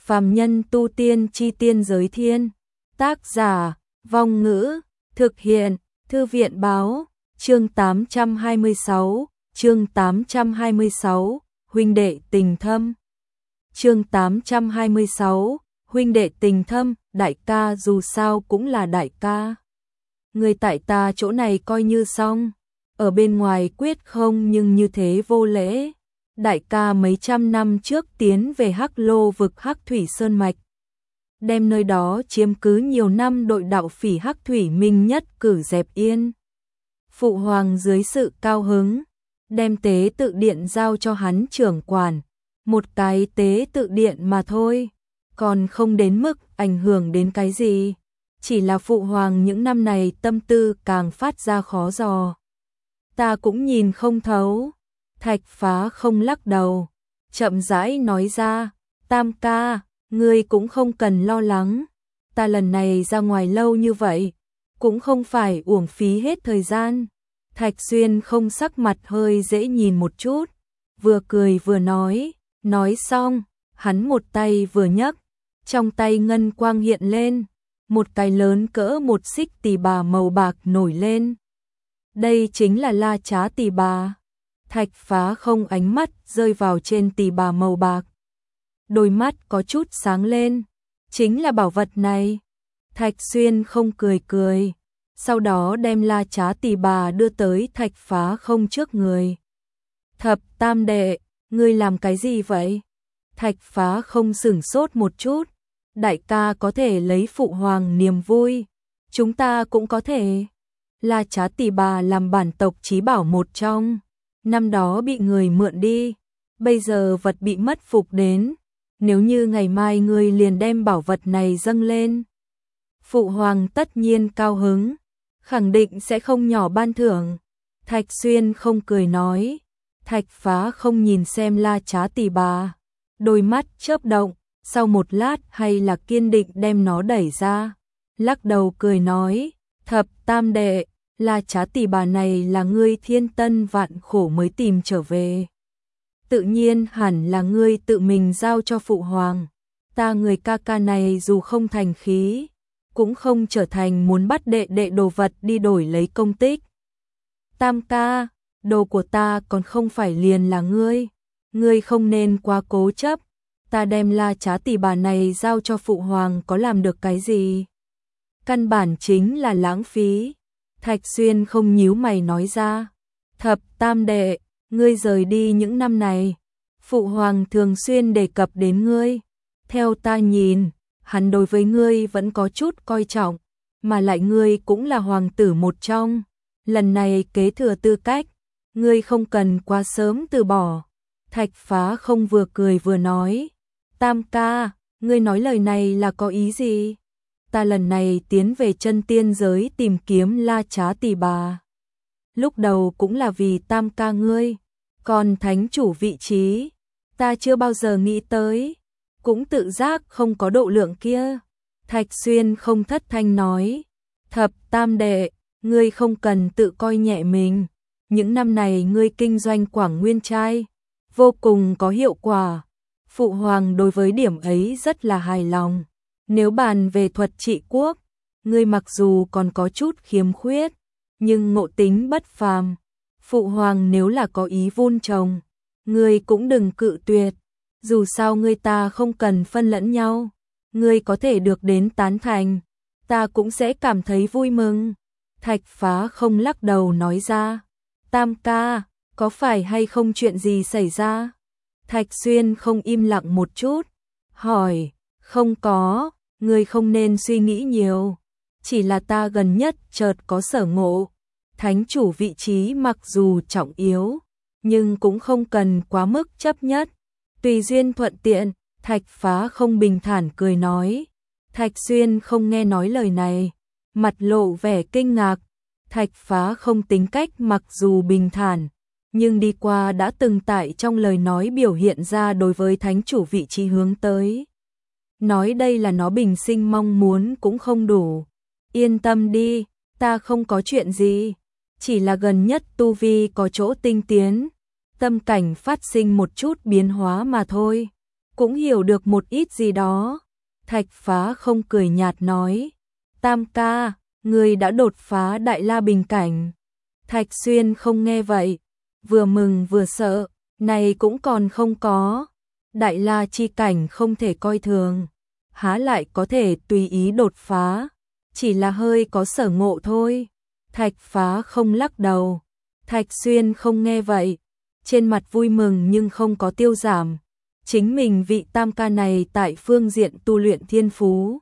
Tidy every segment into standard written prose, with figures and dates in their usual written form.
Phàm nhân tu tiên chi tiên giới thiên. Tác giả, Vong Ngữ, thực hiện, Thư viện báo, chương 826, chương 826, huynh đệ tình thâm. Chương 826, huynh đệ tình thâm, đại ca dù sao cũng là đại ca. Người tại ta chỗ này coi như xong, ở bên ngoài quyết không nhưng như thế vô lễ. Đại ca mấy trăm năm trước tiến về Hắc Lô vực Hắc Thủy Sơn Mạch, đem nơi đó chiếm cứ nhiều năm đội đạo phỉ Hắc Thủy Minh nhất cử dẹp yên. Phụ hoàng dưới sự cao hứng, đem tế tự điện giao cho hắn trưởng quản, một cái tế tự điện mà thôi, còn không đến mức ảnh hưởng đến cái gì. Chỉ là phụ hoàng những năm này tâm tư càng phát ra khó dò. Ta cũng nhìn không thấu. Thạch Phá không lắc đầu, chậm rãi nói ra, Tam ca, ngươi cũng không cần lo lắng, ta lần này ra ngoài lâu như vậy, cũng không phải uổng phí hết thời gian. Thạch Xuyên không sắc mặt hơi dễ nhìn một chút, vừa cười vừa nói xong, hắn một tay vừa nhấc, trong tay ngân quang hiện lên, một cái lớn cỡ một xích tỳ bà màu bạc nổi lên. Đây chính là La Trá tỳ bà. Thạch Phá không ánh mắt rơi vào trên tỳ bà màu bạc. Đôi mắt có chút sáng lên. Chính là bảo vật này. Thạch Xuyên không cười, sau đó đem La Trá tỳ bà đưa tới Thạch Phá không trước người. Thập tam đệ, ngươi làm cái gì vậy? Thạch Phá không sửng sốt một chút. Đại ca có thể lấy phụ hoàng niềm vui, chúng ta cũng có thể. La Trá tỳ bà làm bản tộc chí bảo một trong. Năm đó bị người mượn đi, bây giờ vật bị mất phục đến, nếu như ngày mai ngươi liền đem bảo vật này dâng lên, phụ hoàng tất nhiên cao hứng, khẳng định sẽ không nhỏ ban thưởng. Thạch Xuyên không cười nói. Thạch Phá không nhìn xem La Trá tỳ bà, đôi mắt chớp động, sau một lát hay là kiên định đem nó đẩy ra, lắc đầu cười nói, thập tam đệ, La Trá tỳ bà này là ngươi thiên tân vạn khổ mới tìm trở về. Tự nhiên hẳn là ngươi tự mình giao cho phụ hoàng. Ta người ca ca này dù không thành khí, cũng không trở thành muốn bắt đệ đệ đồ vật đi đổi lấy công tích. Tam ca, đồ của ta còn không phải liền là ngươi không nên quá cố chấp. Ta đem La Trá tỳ bà này giao cho phụ hoàng có làm được cái gì? Căn bản chính là lãng phí. Thạch Xuyên không nhíu mày nói ra, thập tam đệ, ngươi rời đi những năm này, phụ hoàng thường xuyên đề cập đến ngươi, theo ta nhìn, hắn đối với ngươi vẫn có chút coi trọng, mà lại ngươi cũng là hoàng tử một trong, lần này kế thừa tư cách, ngươi không cần quá sớm từ bỏ. Thạch Phá không vừa cười vừa nói, Tam ca, ngươi nói lời này là có ý gì? Ta lần này tiến về chân tiên giới tìm kiếm La Trá tỳ bà, lúc đầu cũng là vì tam ca ngươi, còn thánh chủ vị trí, ta chưa bao giờ nghĩ tới, cũng tự giác không có độ lượng kia. Thạch Xuyên không thất thanh nói, thập tam đệ, ngươi không cần tự coi nhẹ mình, những năm này ngươi kinh doanh Quảng Nguyên Trai, vô cùng có hiệu quả, phụ hoàng đối với điểm ấy rất là hài lòng. Nếu bàn về thuật trị quốc, ngươi mặc dù còn có chút khiếm khuyết, nhưng ngộ tính bất phàm. Phụ hoàng nếu là có ý vun trồng, ngươi cũng đừng cự tuyệt. Dù sao ngươi ta không cần phân lẫn nhau, ngươi có thể được đến tán thành, ta cũng sẽ cảm thấy vui mừng. Thạch Phá không lắc đầu nói ra, Tam ca, có phải hay không chuyện gì xảy ra? Thạch Xuyên không im lặng một chút, hỏi, không có. Ngươi không nên suy nghĩ nhiều, chỉ là ta gần nhất chợt có sở ngộ, thánh chủ vị trí mặc dù trọng yếu, nhưng cũng không cần quá mức chấp nhất, tùy duyên thuận tiện. Thạch Phá không bình thản cười nói. Thạch Xuyên không nghe nói lời này, mặt lộ vẻ kinh ngạc. Thạch Phá không tính cách mặc dù bình thản, nhưng đi qua đã từng tại trong lời nói biểu hiện ra đối với thánh chủ vị trí hướng tới. Nói đây là nó bình sinh mong muốn cũng không đủ. Yên tâm đi, ta không có chuyện gì, chỉ là gần nhất tu vi có chỗ tinh tiến, tâm cảnh phát sinh một chút biến hóa mà thôi. cũng hiểu được một ít gì đó. Thạch Phá không cười nhạt nói, Tam ca, người đã đột phá Đại La bình cảnh. Thạch Xuyên không nghe vậy, vừa mừng vừa sợ, này cũng còn không có. Đại La chi cảnh không thể coi thường, há lại có thể tùy ý đột phá, chỉ là hơi có sở ngộ thôi. Thạch Phá không lắc đầu. Thạch Xuyên không nghe vậy, trên mặt vui mừng nhưng không có tiêu giảm. Chính mình vị Tam ca này tại phương diện tu luyện thiên phú,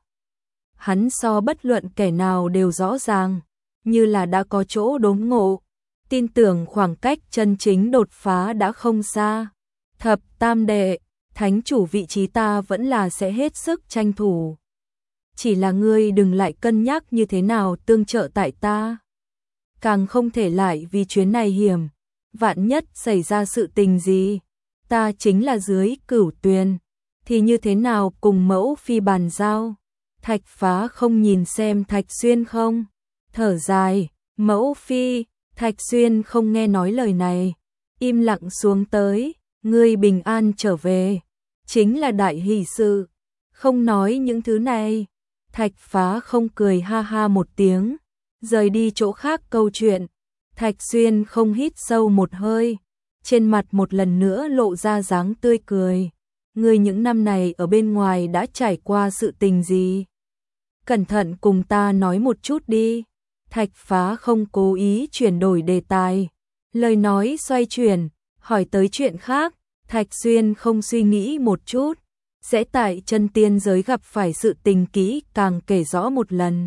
hắn so bất luận kẻ nào đều rõ ràng, như là đã có chỗ đốn ngộ, tin tưởng khoảng cách chân chính đột phá đã không xa. Thập Tam đệ, thánh chủ vị trí ta vẫn là sẽ hết sức tranh thủ. Chỉ là ngươi đừng lại cân nhắc như thế nào tương trợ tại ta. Càng không thể lại vì chuyến này hiểm, vạn nhất xảy ra sự tình gì, ta chính là dưới Cửu Tuyền, thì như thế nào cùng mẫu phi bàn giao. Thạch Phá không nhìn xem Thạch Xuyên không, thở dài, mẫu phi. Thạch Xuyên không nghe nói lời này, im lặng xuống tới, ngươi bình an trở về, chính là đại hỷ sự, không nói những thứ này. Thạch Phá không cười ha ha một tiếng, rời đi chỗ khác câu chuyện. Thạch Xuyên không hít sâu một hơi, trên mặt một lần nữa lộ ra dáng tươi cười. Ngươi những năm này ở bên ngoài đã trải qua sự tình gì? Cẩn thận cùng ta nói một chút đi. Thạch Phá không cố ý chuyển đổi đề tài, lời nói xoay chuyển, hỏi tới chuyện khác. Thạch Xuyên không suy nghĩ một chút, sẽ tại chân tiên giới gặp phải sự tình kỹ càng kể rõ một lần.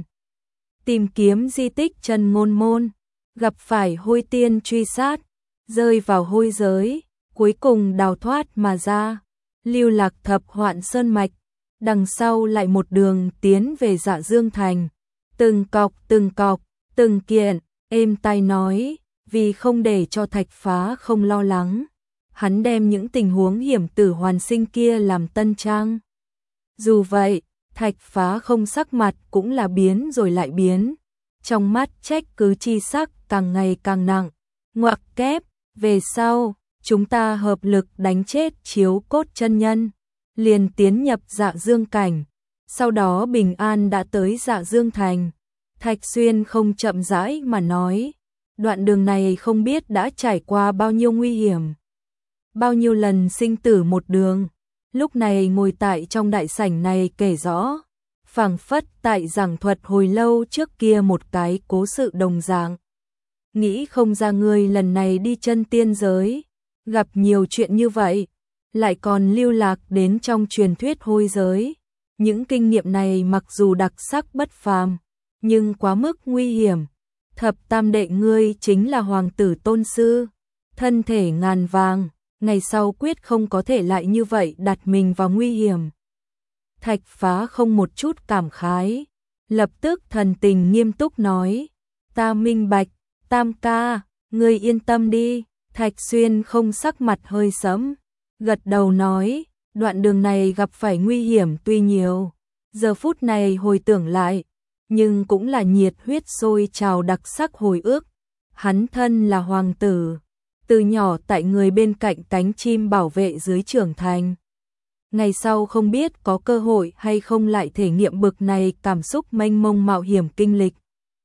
Tìm kiếm di tích chân ngôn môn, gặp phải hôi tiên truy sát, rơi vào hôi giới, cuối cùng đào thoát mà ra, lưu lạc thập hoạn sơn mạch, đằng sau lại một đường tiến về Dạ Dương Thành, từng cọc, từng kiện, êm tai nói, vì không để cho Thạch Phá không lo lắng, hắn đem những tình huống hiểm tử hoàn sinh kia làm tân trang. Dù vậy, Thạch Phá không sắc mặt cũng là biến rồi lại biến, trong mắt trách cứ chi sắc càng ngày càng nặng. Ngoặc kép, về sau, chúng ta hợp lực đánh chết Chiếu Cốt chân nhân, liền tiến nhập Dạ Dương cảnh, sau đó bình an đã tới Dạ Dương thành. Thạch Xuyên không chậm rãi mà nói, đoạn đường này không biết đã trải qua bao nhiêu nguy hiểm, bao nhiêu lần sinh tử một đường, lúc này ngồi tại trong đại sảnh này kể rõ, phảng phất tại giảng thuật hồi lâu trước kia một cái cố sự đồng dạng. Nghĩ không ra ngươi lần này đi chân tiên giới, gặp nhiều chuyện như vậy, lại còn lưu lạc đến trong truyền thuyết hôi giới. Những kinh nghiệm này mặc dù đặc sắc bất phàm, nhưng quá mức nguy hiểm. Thập Tam đệ ngươi chính là hoàng tử tôn sư, thân thể ngàn vàng, ngày sau quyết không có thể lại như vậy đặt mình vào nguy hiểm. Thạch Phá không một chút cảm khái, lập tức thần tình nghiêm túc nói, ta minh bạch, Tam ca, ngươi yên tâm đi. Thạch Xuyên không sắc mặt hơi sẫm, gật đầu nói, đoạn đường này gặp phải nguy hiểm tuy nhiều, giờ phút này hồi tưởng lại, nhưng cũng là nhiệt huyết sôi trào đặc sắc hồi ức. Hắn thân là hoàng tử, từ nhỏ tại người bên cạnh cánh chim bảo vệ dưới trưởng thành. Ngày sau không biết có cơ hội hay không lại thể nghiệm bực này cảm xúc mênh mông mạo hiểm kinh lịch.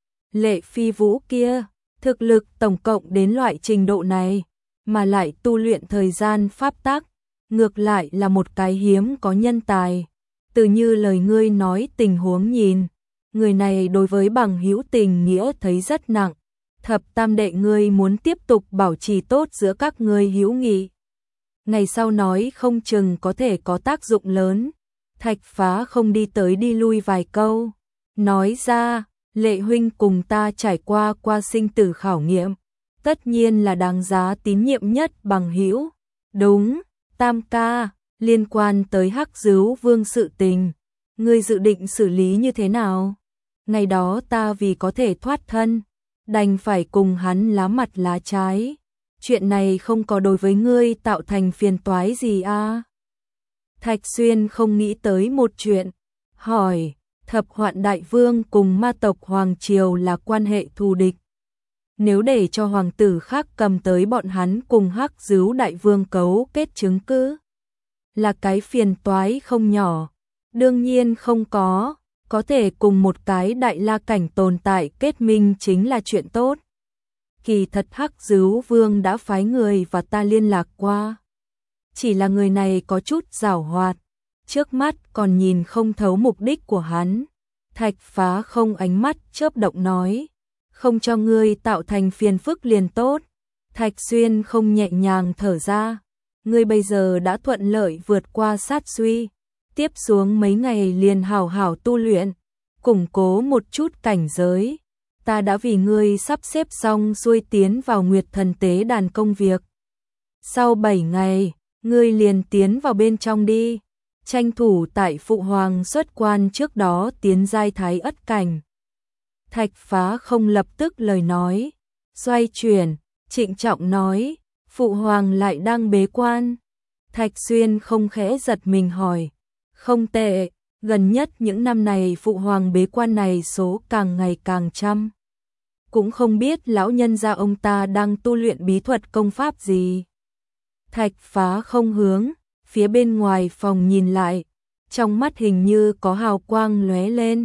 Lệ Phi Vũ kia, thực lực tổng cộng đến loại trình độ này, mà lại tu luyện thời gian pháp tắc, ngược lại là một cái hiếm có nhân tài. Từ như lời ngươi nói tình huống nhìn, người này đối với bằng hữu tình nghĩa thấy rất nặng. Thập Tam đệ ngươi muốn tiếp tục bảo trì tốt giữa các ngươi hữu nghị, ngày sau nói không chừng có thể có tác dụng lớn. Thạch Phá không đi tới đi lui vài câu, nói ra, Lệ huynh cùng ta trải qua sinh tử khảo nghiệm, tất nhiên là đáng giá tín nhiệm nhất bằng hữu. Đúng, Tam ca, liên quan tới Hắc Dứu Vương sự tình, ngươi dự định xử lý như thế nào? Ngày đó ta vì có thể thoát thân, đành phải cùng hắn lá mặt lá trái. Chuyện này không có đối với ngươi tạo thành phiền toái gì à? Thạch Xuyên không nghĩ tới một chuyện, hỏi, Thập Hoạn Đại Vương cùng ma tộc Hoàng Triều là quan hệ thù địch. Nếu để cho hoàng tử khác cầm tới bọn hắn cùng Hắc Dứu Đại Vương cấu kết chứng cứ, là cái phiền toái không nhỏ. Đương nhiên không có thể cùng một cái đại la cảnh tồn tại kết minh chính là chuyện tốt. Kỳ thật Hắc Dứu Vương đã phái người và ta liên lạc qua. Chỉ là người này có chút giảo hoạt, trước mắt còn nhìn không thấu mục đích của hắn. Thạch Phá Không ánh mắt chớp động nói, không cho ngươi tạo thành phiền phức liền tốt. Thạch Xuyên Không nhẹ nhàng thở ra, ngươi bây giờ đã thuận lợi vượt qua sát suy, tiếp xuống mấy ngày liền hảo hảo tu luyện, củng cố một chút cảnh giới. Ta đã vì ngươi sắp xếp xong xuôi tiến vào Nguyệt Thần Tế đàn công việc. Sau 7 ngày, ngươi liền tiến vào bên trong đi, tranh thủ tại Phụ Hoàng xuất quan trước đó tiến giai Thái Ất cảnh. Thạch Phá Không lập tức lời nói, xoay chuyển, trịnh trọng nói, Phụ Hoàng lại đang bế quan. Thạch Xuyên Không khẽ giật mình hỏi, không tệ, gần nhất những năm này Phụ Hoàng bế quan này số càng ngày càng trăm. Cũng không biết lão nhân gia ông ta đang tu luyện bí thuật công pháp gì. Thạch Phá Không hướng phía bên ngoài phòng nhìn lại, trong mắt hình như có hào quang lóe lên.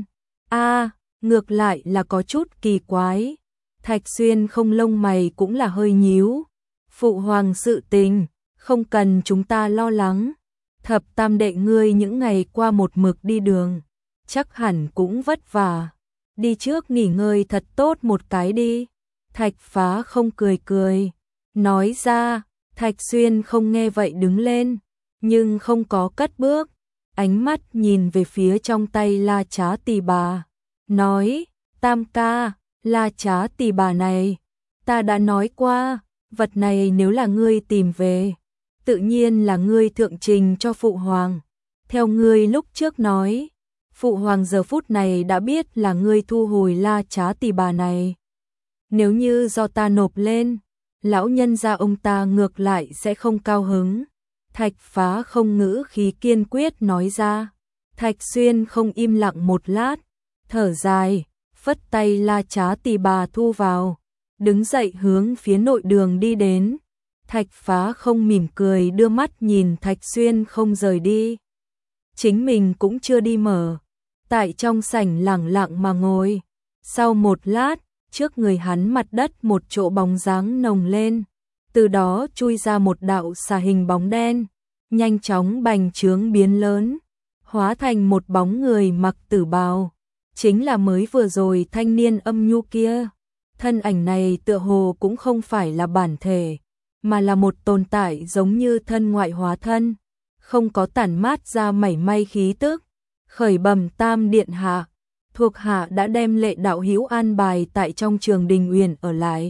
Ngược lại là có chút kỳ quái. Thạch Xuyên Không lông mày cũng là hơi nhíu. Phụ Hoàng sự tình, không cần chúng ta lo lắng. Thập tam đệ ngươi những ngày qua một mực đi đường, chắc hẳn cũng vất vả. Đi trước nghỉ ngơi thật tốt một cái đi. Thạch Phá Không cười cười, nói ra. Thạch Xuyên Không nghe vậy đứng lên, nhưng không có cất bước, ánh mắt nhìn về phía trong tay La Trá Tỳ Bà, nói, Tam ca, La Trá Tỳ Bà này, ta đã nói qua, vật này nếu là ngươi tìm về, tự nhiên là ngươi thượng trình cho Phụ Hoàng. Theo ngươi lúc trước nói, Phụ Hoàng giờ phút này đã biết là ngươi thu hồi La Trá Tỳ Bà này. Nếu như do ta nộp lên, lão nhân gia ông ta ngược lại sẽ không cao hứng. Thạch Phá Không ngữ khí kiên quyết nói ra. Thạch Xuyên Không im lặng một lát, thở dài, phất tay La Trá Tỳ Bà thu vào, đứng dậy hướng phía nội đường đi đến. Thạch Phá Không mỉm cười đưa mắt nhìn Thạch Xuyên Không rời đi. Chính mình cũng chưa đi mở, tại trong sảnh lẳng lặng mà ngồi. Sau một lát, trước người hắn mặt đất một chỗ bóng dáng nồng lên, từ đó chui ra một đạo xà hình bóng đen, nhanh chóng bành trướng biến lớn, hóa thành một bóng người mặc tử bào, chính là mới vừa rồi thanh niên âm nhu kia. Thân ảnh này tựa hồ cũng không phải là bản thể, mà là một tồn tại giống như thân ngoại hóa thân, không có tản mát ra mảy may khí tức. Khởi bẩm Tam điện hạ, thuộc hạ đã đem Lệ đạo hữu an bài tại trong Trường Đình Uyển ở lại.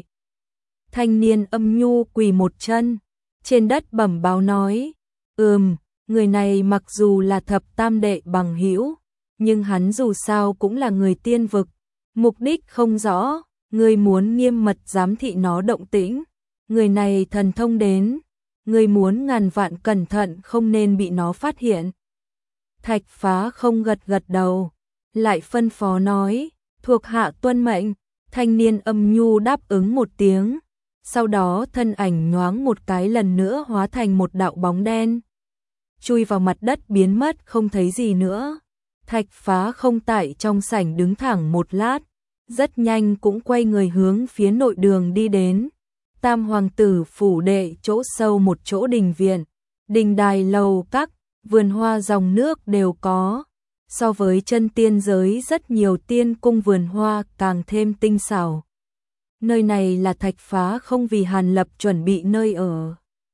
Thanh niên âm nhu quỳ một chân trên đất bẩm báo nói, người này mặc dù là thập tam đệ bằng hữu, nhưng hắn dù sao cũng là người tiên vực, mục đích không rõ, ngươi muốn nghiêm mật giám thị nó động tĩnh, người này thần thông đến, ngươi muốn ngàn vạn cẩn thận không nên bị nó phát hiện. Thạch Phá Không gật gật đầu, lại phân phó nói, thuộc hạ tuân mệnh. Thanh niên âm nhu đáp ứng một tiếng, sau đó thân ảnh nhoáng một cái lần nữa hóa thành một đạo bóng đen, chui vào mặt đất biến mất không thấy gì nữa. Thạch Phá Không tại trong sảnh đứng thẳng một lát, rất nhanh cũng quay người hướng phía nội đường đi đến. Tam hoàng tử phủ đệ chỗ sâu một chỗ đình viện, đình đài lầu các, vườn hoa dòng nước đều có. So với chân tiên giới rất nhiều tiên cung vườn hoa càng thêm tinh xảo. Nơi này là Thạch Phá Không vì Hàn Lập chuẩn bị nơi ở.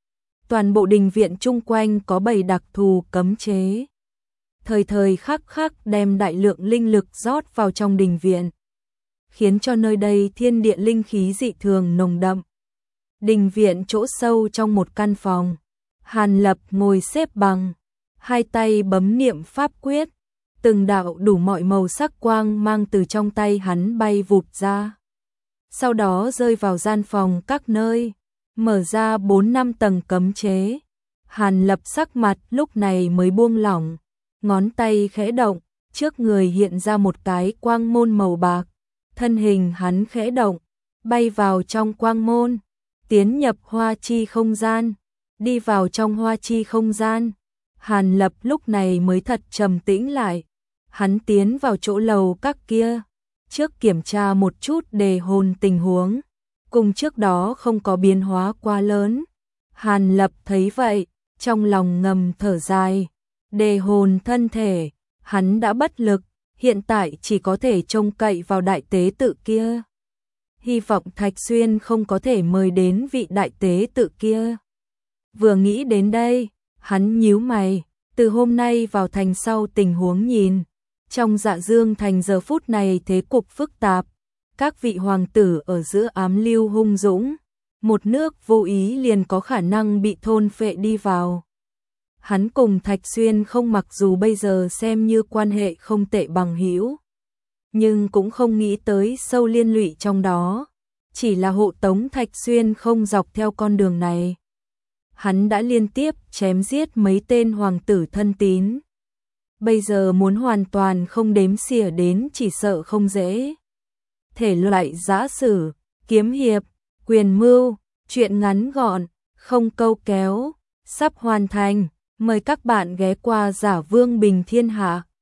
Toàn bộ đình viện chung quanh có bày đặc thù cấm chế, thời thời khắc khắc đem đại lượng linh lực rót vào trong đình viện, khiến cho nơi đây thiên địa linh khí dị thường nồng đậm. Đình viện chỗ sâu trong một căn phòng, Hàn Lập ngồi xếp bằng, hai tay bấm niệm pháp quyết, từng đạo đủ mọi màu sắc quang mang từ trong tay hắn bay vụt ra, sau đó rơi vào gian phòng các nơi, mở ra 4-5 tầng cấm chế. Hàn Lập sắc mặt lúc này mới buông lỏng, ngón tay khẽ động, trước người hiện ra một cái quang môn màu bạc, thân hình hắn khẽ động, bay vào trong quang môn, tiến nhập hoa chi không gian, đi vào trong hoa chi không gian. Hàn Lập lúc này mới thật trầm tĩnh lại. Hắn tiến vào chỗ lầu các kia, trước kiểm tra một chút đề hồn tình huống, cùng trước đó không có biến hóa quá lớn. Hàn Lập thấy vậy, trong lòng ngầm thở dài. Đề hồn thân thể, hắn đã bất lực, hiện tại chỉ có thể trông cậy vào đại tế tự kia. Hy vọng Thạch Xuyên không có thể mời đến vị đại tế tự kia. Vừa nghĩ đến đây, hắn nhíu mày, từ hôm nay vào thành sau tình huống nhìn. Trong Dạ Dương thành giờ phút này thế cục phức tạp, các vị hoàng tử ở giữa ám lưu hung dũng, một nước vô ý liền có khả năng bị thôn phệ đi vào. Hắn cùng Thạch Xuyên không mặc dù bây giờ xem như quan hệ không tệ bằng hữu, nhưng cũng không nghĩ tới sâu liên lụy trong đó, chỉ là hộ tống Thạch Xuyên không dọc theo con đường này. Hắn đã liên tiếp chém giết mấy tên hoàng tử thân tín. Bây giờ muốn hoàn toàn không đếm xỉa đến chỉ sợ không dễ. Thể loại giã sử, kiếm hiệp, quyền mưu, truyện ngắn gọn, không câu kéo, sắp hoàn thành. Mời các bạn ghé qua Giả Vương Bình Thiên Hạ.